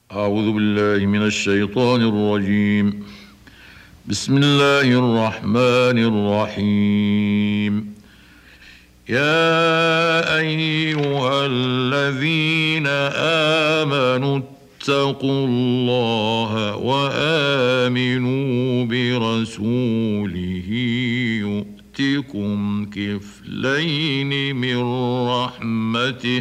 أعوذ بالله من الشيطان الرجيم. بسم الله الرحمن الرحيم. يا أيها الذين آمنوا اتقوا الله وآمنوا برسوله يؤتكم كفلين من رحمته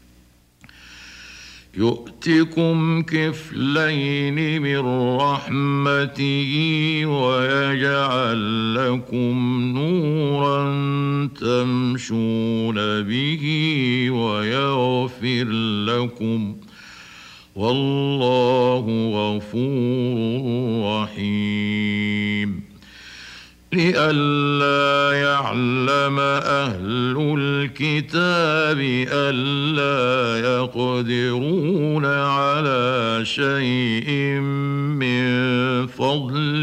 ويجعل لكم نورا تمشون به ويغفر لكم، والله غفور رحيم. لئلا يعلم أهل الكتاب ألا يقدرون على شيء من فضل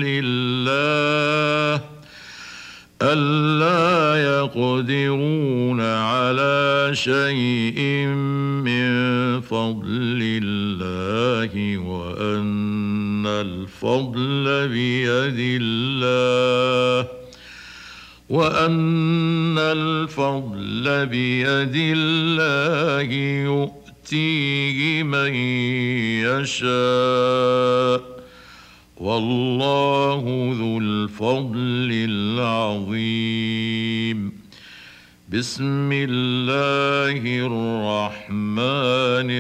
الله وأن الفضل بيد الله يؤتيه من يشاء، والله ذو الفضل العظيم. بسم الله الرحمن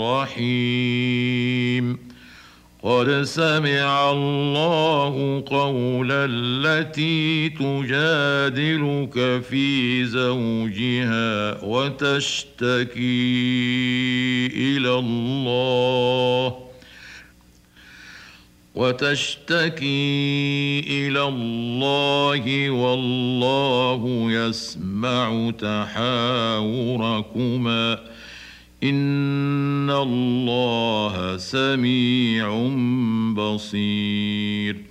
الرحيم. قد سمع الله قول التي تجادلك في زوجها وتشتكي إلى الله والله يسمع تحاوركما، إن الله سميع بصير.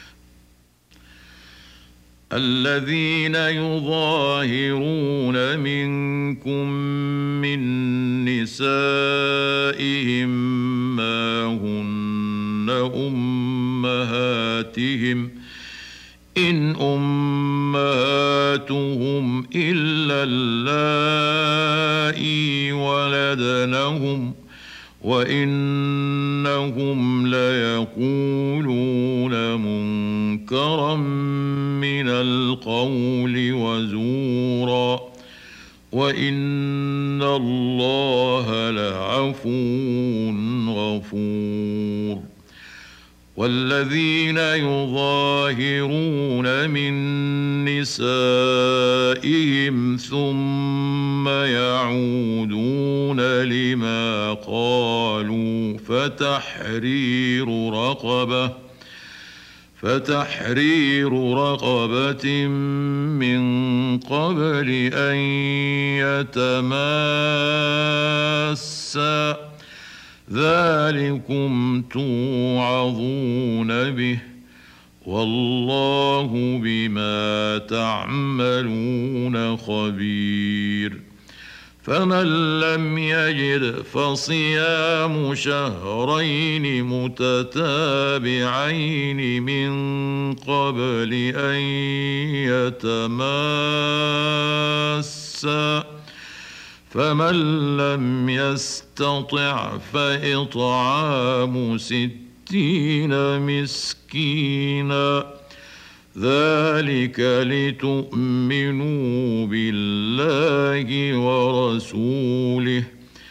الذين يظاهرون منكم من نسائهم ما هن أمهاتهم، إن أمهاتهم إلا اللائي ولدنهم، وإنهم ليقولون منكرا من القول وزورا، وإن الله لعفو غفور. والذين يظاهرون من نسائهم ثم يعودون لما قالوا فتحرير رقبة من قبل أن يتماسا، ذلكم توعظون به، والله بما تعملون خبير. فمن لم يجد فصيام شهرين متتابعين من قبل أن يتماسا، فمن لم يستطع فإطعام 60 مسكينا، ذلك لتؤمنوا بالله ورسوله،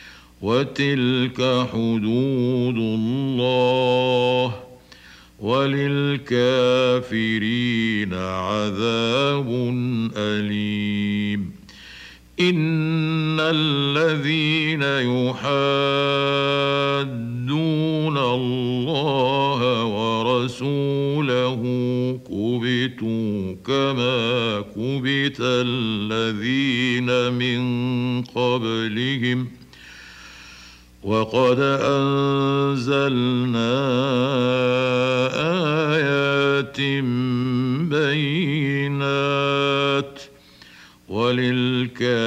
وتلك حدود الله، وللكافرين عذاب أليم. إن الذين يحادون الله ورسوله كبتوا كما كبت الذين من قبلهم، وقد أنزلنا آيات بينات،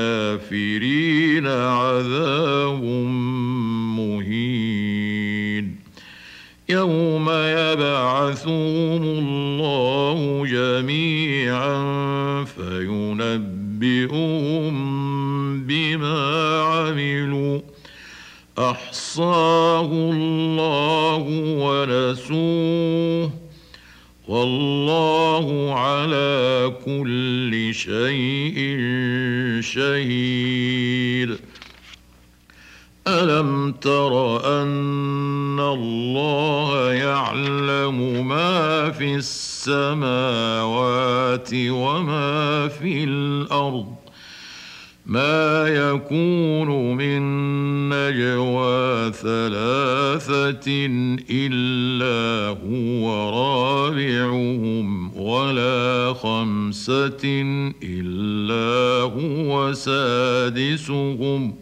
وللكافرين عذاب مهين. يوم يبعثهم الله جميعا فينبئهم بما عملوا أحصاه الله ونسوه والله على كل شيء شهيد. ألم تر أن الله يعلم ما في السماوات وما في الأرض ما يكون من نجوى ثلاثة إلا هو رابعهم ولا خمسة إلا هو سادسهم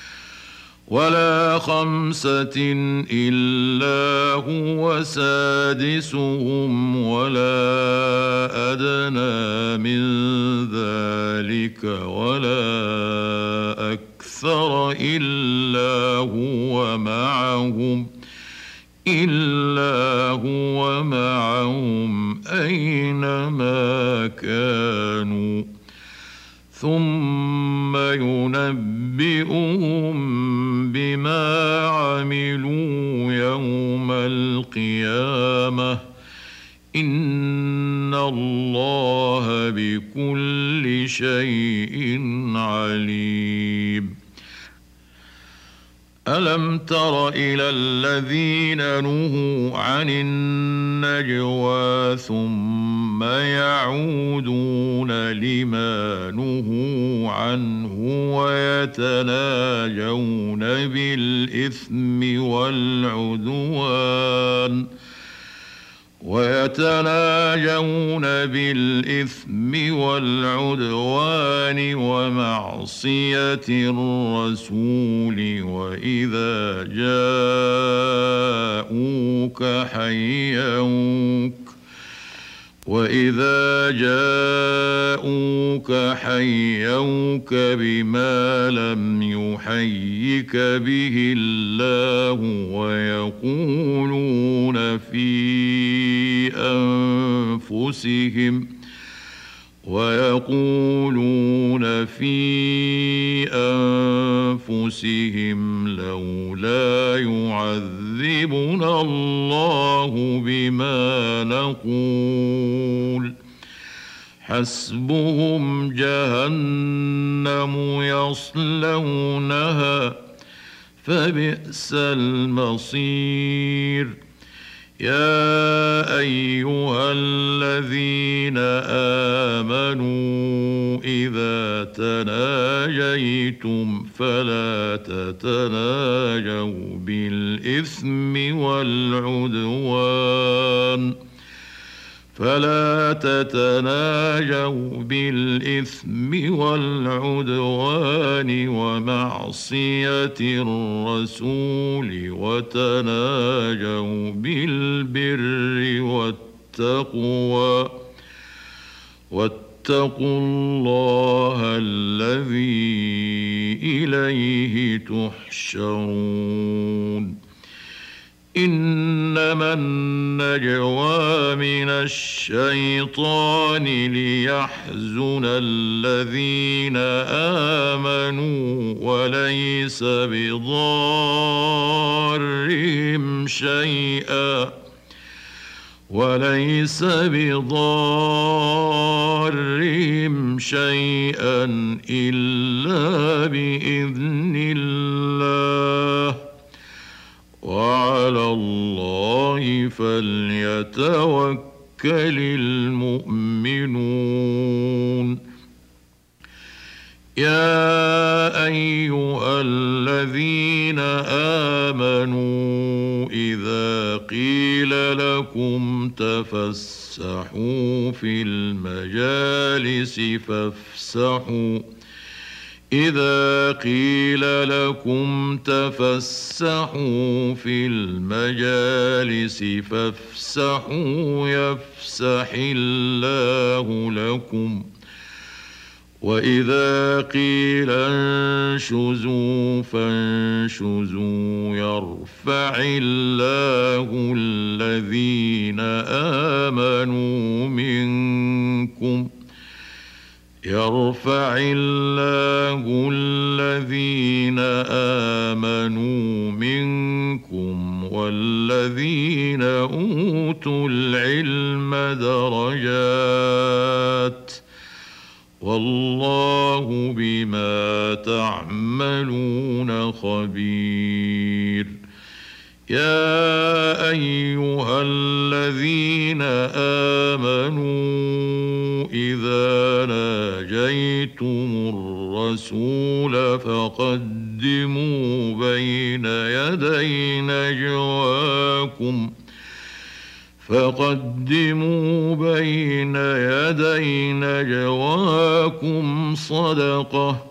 ولا أدنى من ذلك ولا أكثر إلا هو معهم أينما كانوا ثم ينبئهم بما عملوا يوم القيامة إن الله بكل شيء عليم. ألم تر إلى الذين نهوا عن النجوى ثم يعودون لما نهوا عنه ويتناجون بالإثم والعدوان ومعصية الرسول وإذا جاءوك حيوك بما لم يحيك به الله ويقولون في أنفسهم لولا يعذبنا الله بما نقول حسبهم جهنم يصلونها فبئس المصير. يا أيها الذين آمنوا إذا تناجيتم فلا تتناجوا بالإثم والعدوان ومعصية الرسول وتناجوا بالبر والتقوى واتقوا الله الذي إليه تحشرون. إنما النجوى من الشيطان ليحزن الذين آمنوا وليس بضارهم شيئا إلا بإذن الله وعلى الله فليتوكل المؤمنون. يا أيها الذين آمنوا إذا قيل لكم تفسحوا في المجالس فافسحوا يفسح الله لكم وإذا قيل انشزوا فانشزوا يرفع الله الذين آمنوا منكم والذين أوتوا العلم درجات والله بما تعملون خبير. يا أيها الذين آمنوا إذا ناجيتم الرسول فقدموا بين يدي نجواكم صدقة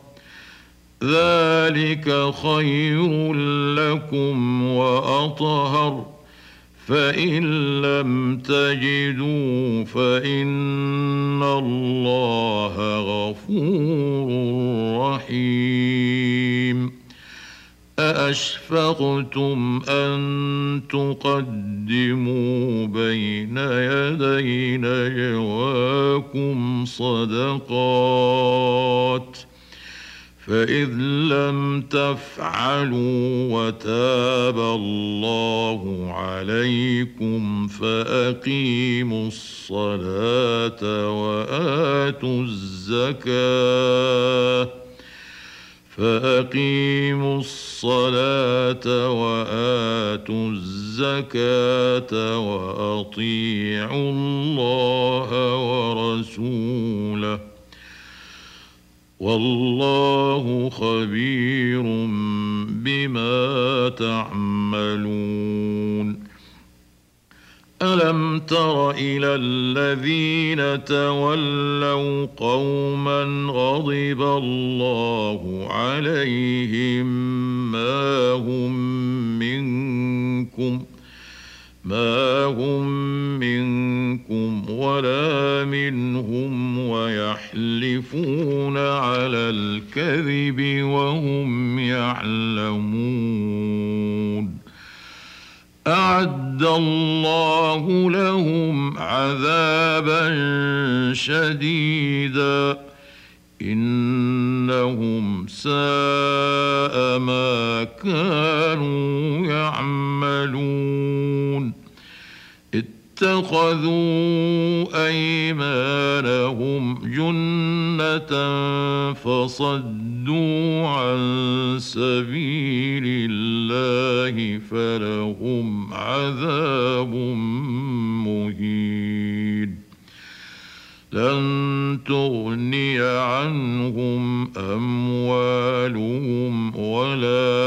ذلك خير لكم وأطهر فإن لم تجدوا فإن الله غفور رحيم. أأشفقتم أن تقدموا بين يدي نجواكم صدقات فإذ لم تفعلوا وتاب الله عليكم فأقيموا الصلاة وآتوا الزكاة وأطيعوا الله ورسوله والله خبير بما تعملون. ألم تر إلى الذين تولوا قوما غضب الله عليهم ما هم منكم ولا منهم ويحلفون على الكذب وهم يعلمون. أعد الله لهم عذابا شديدا إنهم ساء ما كانوا يعملون. اتخذوا أيمانهم جنة فصدوا عن سبيل الله فلهم عذاب مهين. لن تغني عنهم أموالهم ولا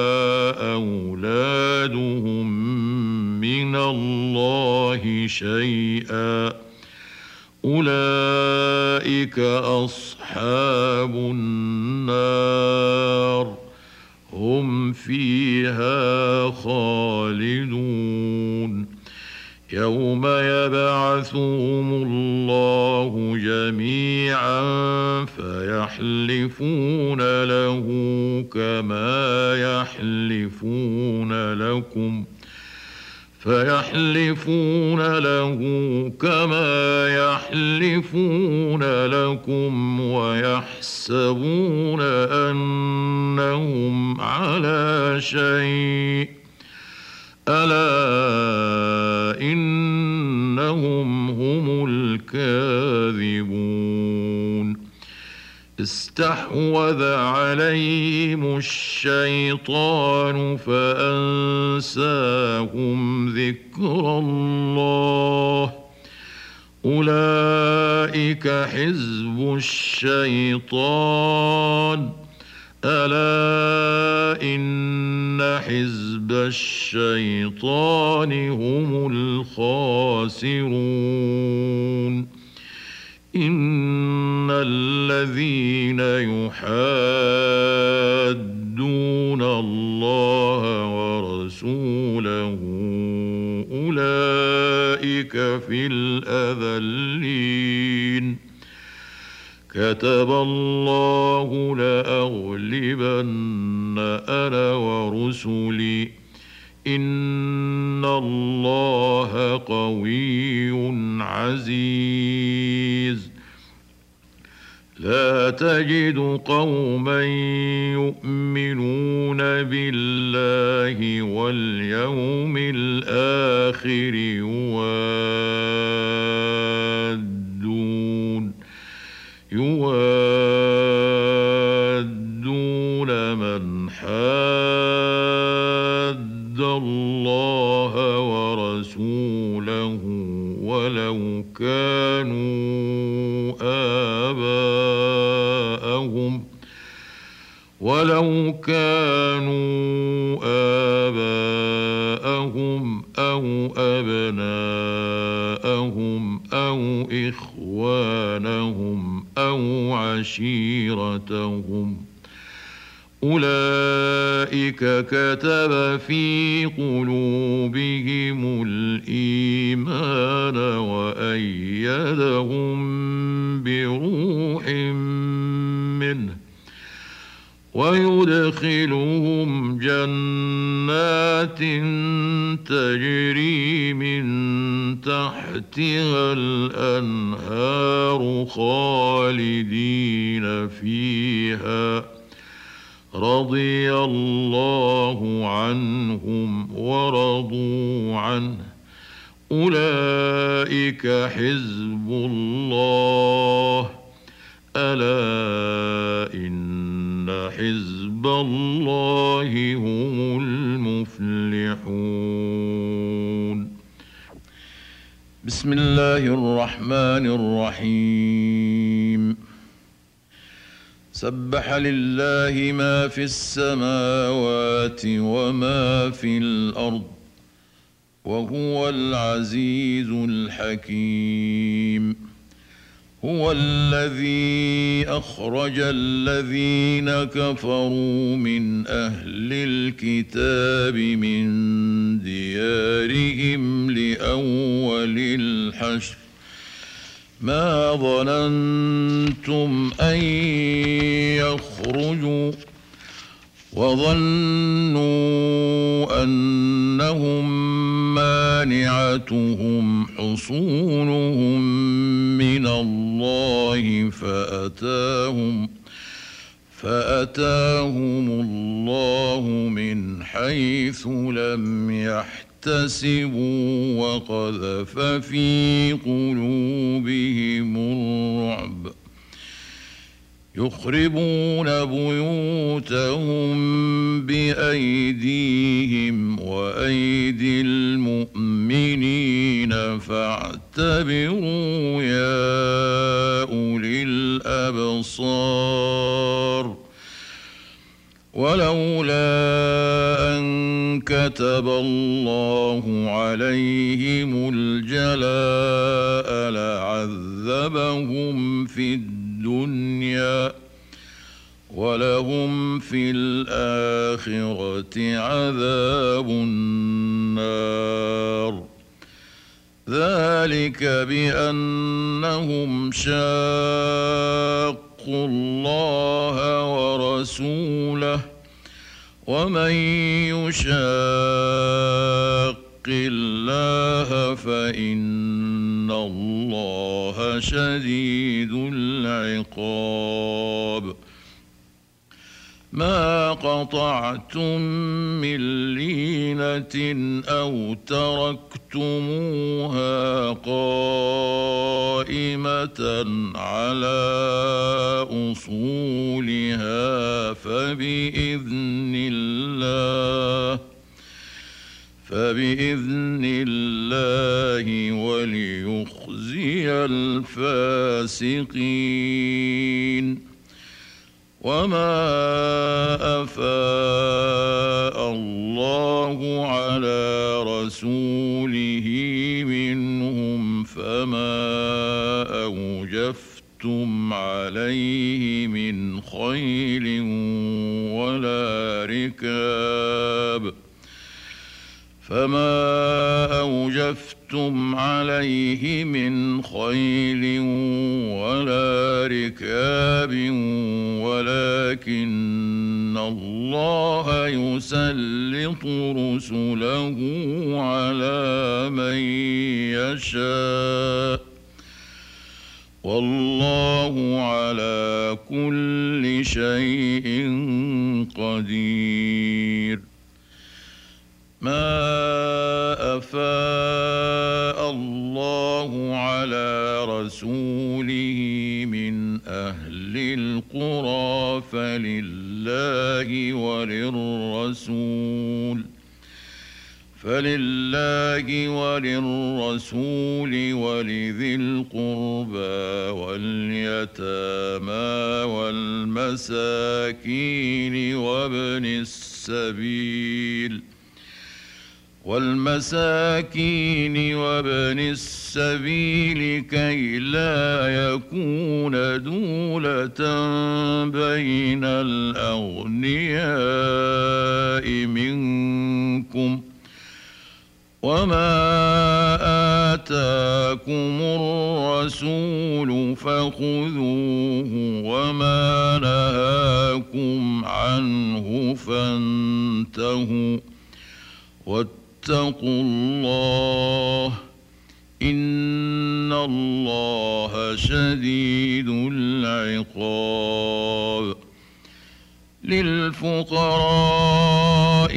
أولادهم من الله شيئا أولئك أصحاب النار هم فيها خالدون. يوم يبعثهم الله جميعا فيحلفون له كما يحلفون لكم ويحسبون أنهم على شيء ألا إنهم هم الكاذبون. استحوذ عليهم الشيطان فأنساهم ذكر الله أولئك حزب الشيطان ألا إن حزب الشيطان هم الخاسرون. إن الذين يحادون الله ورسوله أولئك في الأذلين. كتب الله لأغلبن أنا ورسلي إن الله قوي عزيز. لا تجد قوما يؤمنون بالله واليوم الآخر يوادون من حاد الله ورسوله ولو كانوا آباءهم أو أبناءهم أو إخوانهم أو عشيرتهم أولئك كتب في قلوبهم الإيمان وأيدهم بروح منه ويدخلهم جنات تجري من تحتها الأنهار خالدين فيها رضي الله عنهم ورضوا عنه أولئك حزب الله ألا إن حزب الله هم المفلحون. بسم الله الرحمن الرحيم. سبح لله ما في السماوات وما في الأرض وهو العزيز الحكيم. هو الذي أخرج الذين كفروا من أهل الكتاب من ديارهم لأول الحشر ما ظننتم أن يخرجوا وظنوا أنهم مانعتهم حصونهم من الله فأتاهم الله من حيث لم يحتسبوا وقذف في قلوبهم الرعب يخربون بيوتهم بأيديهم وأيدي المؤمنين فاعتبروا يا أولي الأبصار. ولولا أن كتب الله عليهم الجلاء لعذبهم في الدنيا ولهم في الآخرة عذاب النار. ذلك بأنهم شاقوا الله ورسوله ومن يشاق الله فإن الله شديد العقاب. ما قطعتم من لينة أو تركتموها قائمة على أصولها فبإذن الله وليخزي الفاسقين. وما أفاء الله على رسوله منهم فما أوجفتم عليه من خيل ولا ركاب أوجفتم عليه من خيل ولا ركاب ولكن الله يسلط رسله على من يشاء والله على كل شيء قدير. ما أفاء الله على رسوله من أهل القرى فلله وللرسول ولذي القربى واليتامى والمساكين وابن السبيل كي لا يكون دولة بين الأغنياء منكم وما آتاكم الرسول فخذوه وما نهاكم عنه فانتهوا واتقوا الله إن الله شديد العقاب. للفقراء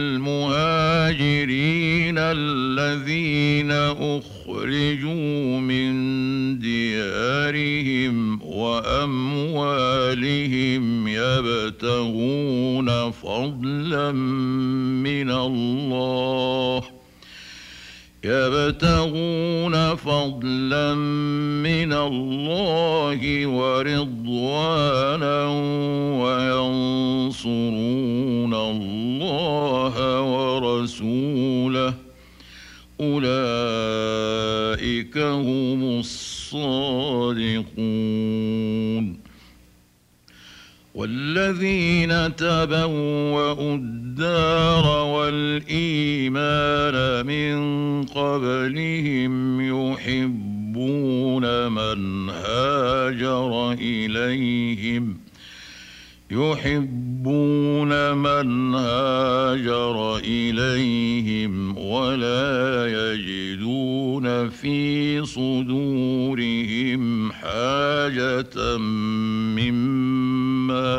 المهاجرين الذين أخرجوا من ديارهم وأموالهم يبتغون فضلا من الله ورضوانا وينصرون الله ورسوله أولئك هم الصادقون. والذين تبوأوا الدار والإيمان من قبلهم يحبون من هاجر إليهم ولا يجدون في صدورهم حاجة مما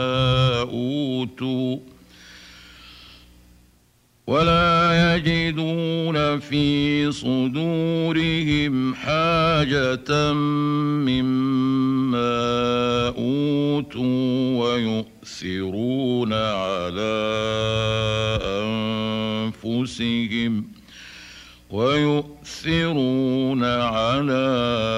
أوتوا ويؤثرون على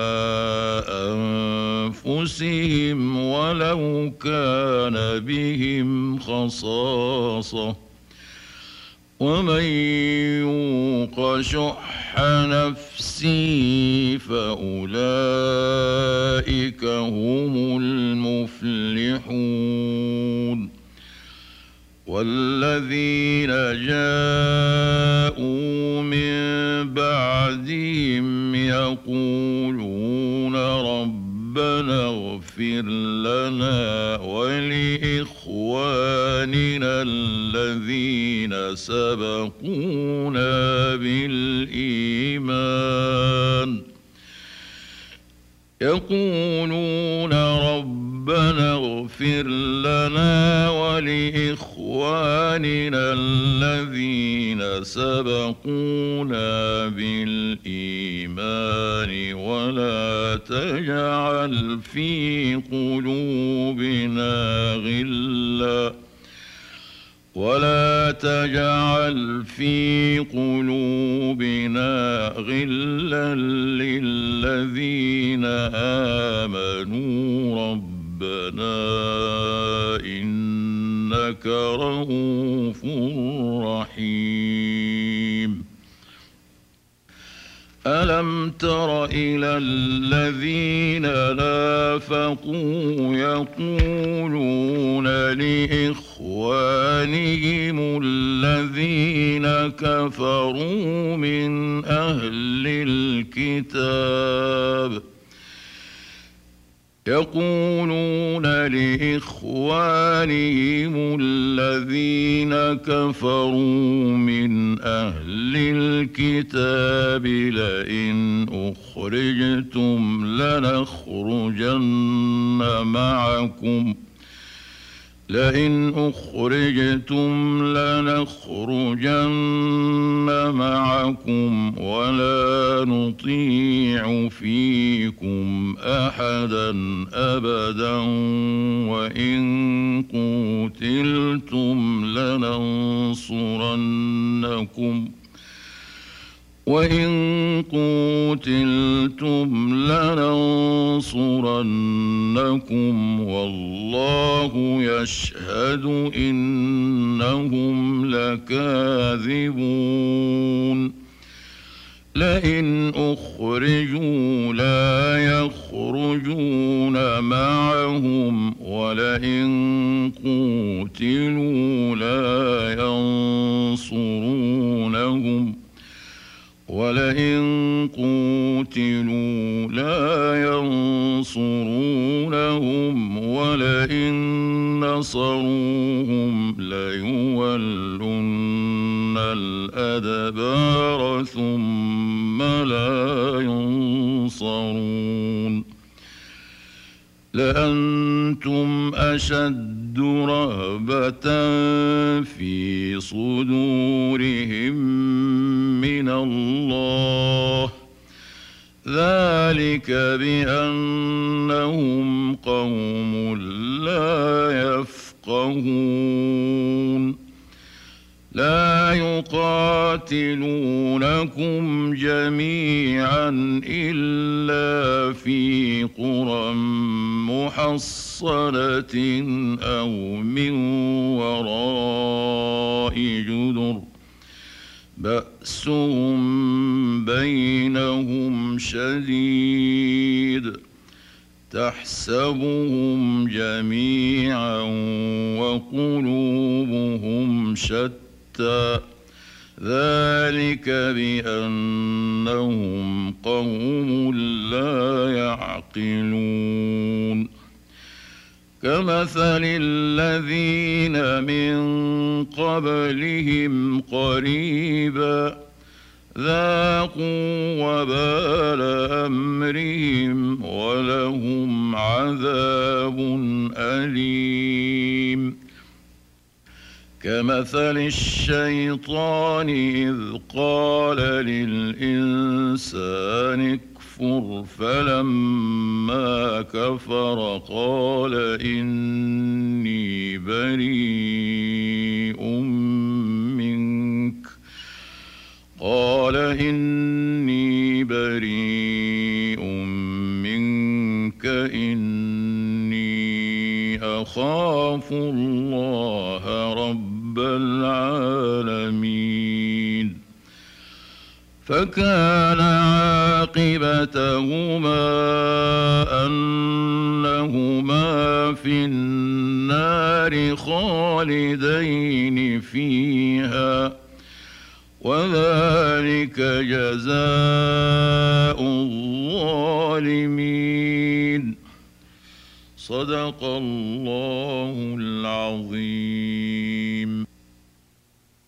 أنفسهم ولو كان بهم خصاصة ومن يوق شح نفسه فأولئك هم المفلحون. والذين جاءوا من بعدهم يقولون ربنا اغفر لنا ولإخواننا الذين سبقونا بالإيمان ولا تجعل في قلوبنا غلا للذين آمنوا ربنا إنك رؤوف رحيم. ألم تر إلى الذين نافقوا يقولون لإخوانهم لإخوانهم الذين كفروا من أهل الكتاب يقولون لإخوانهم الذين كفروا من أهل الكتاب لئن أخرجتم لنخرجن معكم ولا نطيع فيكم أحدا أبدا وإن قوتلتم لننصرنكم والله يشهد إنهم لكاذبون لئن أخرجوا لا يخرجون معهم ولئن قوتلوا لا ينصرونهم ولئن نصروهم ليولن الأدبار ثم لا ينصرون لأنتم أشد رهبة في صدورهم من الله ذلك بأنهم قوم لا يفقهون لا يقاتلونكم جميعا إلا في قرى محصنة أو من وراء جدر بأسهم بينهم شديد تحسبهم جميعا وقلوبهم شتى ذلك بأنهم قوم لا يعقلون كمثل الذين من قبلهم قريبا ذاقوا وبال أمرهم ولهم عذاب أليم كمثل الشيطان إذ قال للإنسان اكفر فلما كفر قال إني بريء منك إني أخاف الله رب العالمين فكان عاقبتهما أنهما في النار خالدين فيها وذلك جزاء الظالمين صدق الله العظيم.